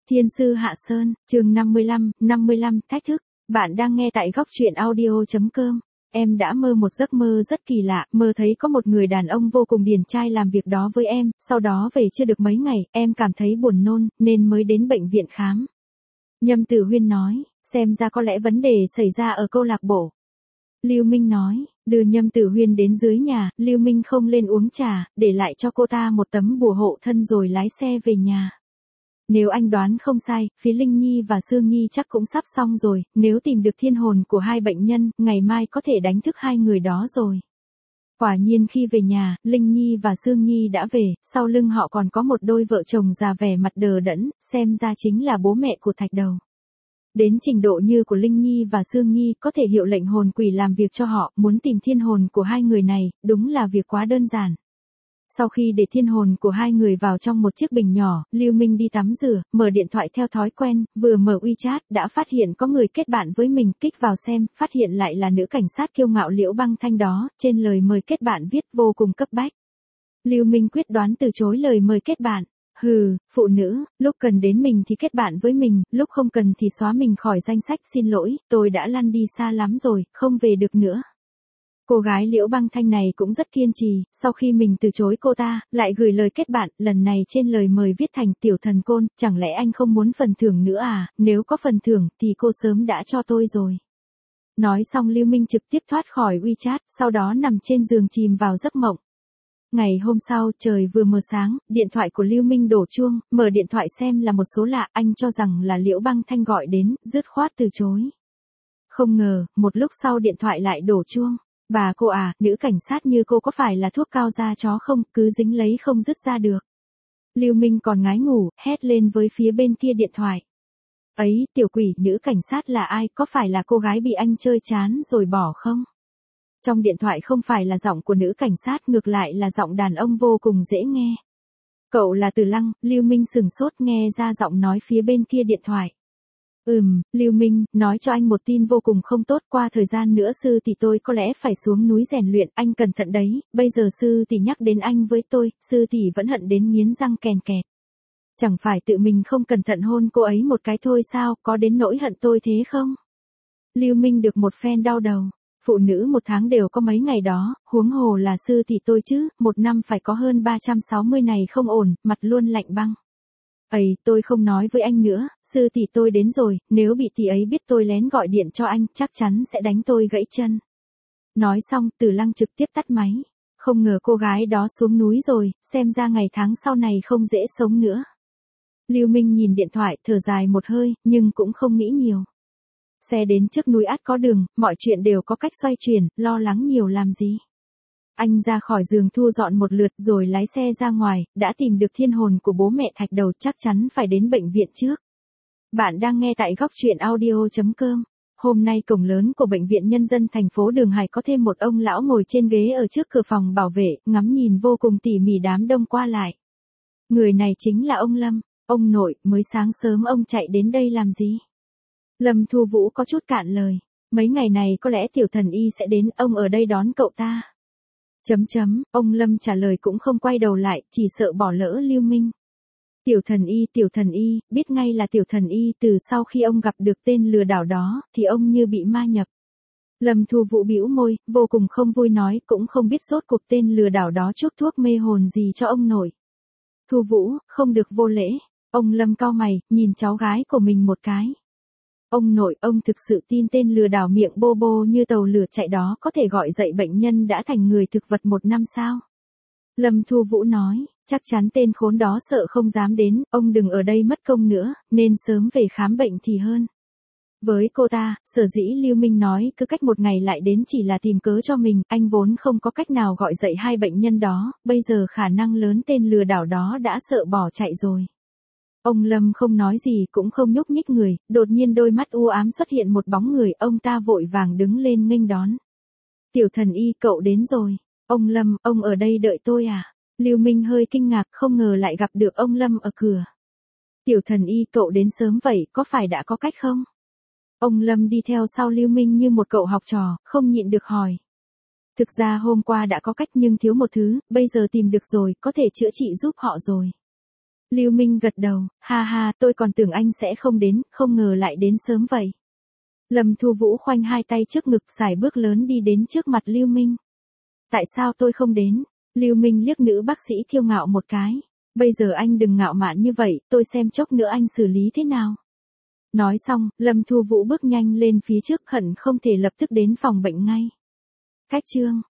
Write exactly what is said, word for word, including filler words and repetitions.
Thiên sư Hạ Sơn, chương năm mươi lăm, năm mươi lăm, thách thức. Bạn đang nghe tại góc truyện audio chấm com. Em đã mơ một giấc mơ rất kỳ lạ, mơ thấy có một người đàn ông vô cùng điển trai làm việc đó với em, sau đó về chưa được mấy ngày, em cảm thấy buồn nôn, nên mới đến bệnh viện khám. Nhâm Tử Huyên nói, xem ra có lẽ vấn đề xảy ra ở câu lạc bộ. Lưu Minh nói, đưa Nhâm Tử Huyên đến dưới nhà, Lưu Minh không lên uống trà, để lại cho cô ta một tấm bùa hộ thân rồi lái xe về nhà. Nếu anh đoán không sai, phía Linh Nhi và Sương Nhi chắc cũng sắp xong rồi, nếu tìm được thiên hồn của hai bệnh nhân, ngày mai có thể đánh thức hai người đó rồi. Quả nhiên khi về nhà, Linh Nhi và Sương Nhi đã về, sau lưng họ còn có một đôi vợ chồng già vẻ mặt đờ đẫn, xem ra chính là bố mẹ của Thạch Đầu. Đến trình độ như của Linh Nhi và Sương Nhi có thể hiệu lệnh hồn quỷ làm việc cho họ, muốn tìm thiên hồn của hai người này, đúng là việc quá đơn giản. Sau khi để thiên hồn của hai người vào trong một chiếc bình nhỏ, Lưu Minh đi tắm rửa, mở điện thoại theo thói quen, vừa mở WeChat, đã phát hiện có người kết bạn với mình, kích vào xem, phát hiện lại là nữ cảnh sát kiêu ngạo Liễu Băng Thanh đó, trên lời mời kết bạn viết vô cùng cấp bách. Lưu Minh quyết đoán từ chối lời mời kết bạn. Hừ, phụ nữ, lúc cần đến mình thì kết bạn với mình, lúc không cần thì xóa mình khỏi danh sách, xin lỗi, tôi đã lăn đi xa lắm rồi, không về được nữa. Cô gái Liễu Băng Thanh này cũng rất kiên trì, sau khi mình từ chối cô ta, lại gửi lời kết bạn, lần này trên lời mời viết thành tiểu thần côn, chẳng lẽ anh không muốn phần thưởng nữa à, nếu có phần thưởng thì cô sớm đã cho tôi rồi. Nói xong Lưu Minh trực tiếp thoát khỏi WeChat, sau đó nằm trên giường chìm vào giấc mộng. Ngày hôm sau, trời vừa mờ sáng, điện thoại của Lưu Minh đổ chuông, mở điện thoại xem là một số lạ, anh cho rằng là Liễu Băng Thanh gọi đến, dứt khoát từ chối. Không ngờ, một lúc sau điện thoại lại đổ chuông. Bà cô à, nữ cảnh sát như cô có phải là thuốc cao da chó không, cứ dính lấy không dứt ra được. Lưu Minh còn ngái ngủ, hét lên với phía bên kia điện thoại. Ấy, tiểu quỷ, nữ cảnh sát là ai, có phải là cô gái bị anh chơi chán rồi bỏ không? Trong điện thoại không phải là giọng của nữ cảnh sát, ngược lại là giọng đàn ông vô cùng dễ nghe. Cậu là Từ Lăng, Lưu Minh sừng sốt nghe ra giọng nói phía bên kia điện thoại. Ừm, Lưu Minh, nói cho anh một tin vô cùng không tốt, qua thời gian nữa sư tỷ tôi có lẽ phải xuống núi rèn luyện, anh cẩn thận đấy, bây giờ sư tỷ nhắc đến anh với tôi, sư tỷ vẫn hận đến nghiến răng kèn kẹt. Chẳng phải tự mình không cẩn thận hôn cô ấy một cái thôi sao, có đến nỗi hận tôi thế không? Lưu Minh được một phen đau đầu, phụ nữ một tháng đều có mấy ngày đó, huống hồ là sư tỷ tôi chứ, một năm phải có hơn ba trăm sáu mươi này không ổn, mặt luôn lạnh băng. Ây, tôi không nói với anh nữa, sư tỷ tôi đến rồi, nếu bị tỷ ấy biết tôi lén gọi điện cho anh, chắc chắn sẽ đánh tôi gãy chân. Nói xong, Từ Lăng trực tiếp tắt máy. Không ngờ cô gái đó xuống núi rồi, xem ra ngày tháng sau này không dễ sống nữa. Lưu Minh nhìn điện thoại, thở dài một hơi, nhưng cũng không nghĩ nhiều. Xe đến trước núi ắt có đường, mọi chuyện đều có cách xoay chuyển, lo lắng nhiều làm gì. Anh ra khỏi giường thu dọn một lượt rồi lái xe ra ngoài, đã tìm được thiên hồn của bố mẹ Thạch Đầu, chắc chắn phải đến bệnh viện trước. Bạn đang nghe tại góc truyện audio chấm com. Hôm nay cổng lớn của Bệnh viện Nhân dân thành phố Đường Hải có thêm một ông lão ngồi trên ghế ở trước cửa phòng bảo vệ, ngắm nhìn vô cùng tỉ mỉ đám đông qua lại. Người này chính là ông Lâm. Ông nội, mới sáng sớm ông chạy đến đây làm gì? Lâm Thu Vũ có chút cạn lời. Mấy ngày này có lẽ tiểu thần y sẽ đến, ông ở đây đón cậu ta. Chấm chấm, ông Lâm trả lời cũng không quay đầu lại, chỉ sợ bỏ lỡ Lưu Minh. Tiểu thần y, tiểu thần y, biết ngay là tiểu thần y, từ sau khi ông gặp được tên lừa đảo đó, thì ông như bị ma nhập. Lâm Thu Vũ bĩu môi, vô cùng không vui nói, cũng không biết rốt cuộc tên lừa đảo đó chuốc thuốc mê hồn gì cho ông nội. Thu Vũ, không được vô lễ. Ông Lâm cau mày, nhìn cháu gái của mình một cái. Ông nội, ông thực sự tin tên lừa đảo miệng bô bô như tàu lửa chạy đó có thể gọi dậy bệnh nhân đã thành người thực vật một năm sao? Lâm Thu Vũ nói, chắc chắn tên khốn đó sợ không dám đến, ông đừng ở đây mất công nữa, nên sớm về khám bệnh thì hơn. Với cô ta, sở dĩ Lưu Minh nói cứ cách một ngày lại đến chỉ là tìm cớ cho mình, anh vốn không có cách nào gọi dậy hai bệnh nhân đó, bây giờ khả năng lớn tên lừa đảo đó đã sợ bỏ chạy rồi. Ông Lâm không nói gì cũng không nhúc nhích người, đột nhiên đôi mắt u ám xuất hiện một bóng người, ông ta vội vàng đứng lên nghênh đón. Tiểu thần y, cậu đến rồi. Ông Lâm, ông ở đây đợi tôi à? Lưu Minh hơi kinh ngạc, không ngờ lại gặp được ông Lâm ở cửa. Tiểu thần y, cậu đến sớm vậy, có phải đã có cách không? Ông Lâm đi theo sau Lưu Minh như một cậu học trò, không nhịn được hỏi. Thực ra hôm qua đã có cách nhưng thiếu một thứ, bây giờ tìm được rồi, có thể chữa trị giúp họ rồi. Lưu Minh gật đầu, ha ha, tôi còn tưởng anh sẽ không đến, không ngờ lại đến sớm vậy. Lâm Thu Vũ khoanh hai tay trước ngực, sải bước lớn đi đến trước mặt Lưu Minh. Tại sao tôi không đến? Lưu Minh liếc nữ bác sĩ kiêu ngạo một cái. Bây giờ anh đừng ngạo mạn như vậy, tôi xem chốc nữa anh xử lý thế nào. Nói xong, Lâm Thu Vũ bước nhanh lên phía trước, hận không thể lập tức đến phòng bệnh ngay. Cách chương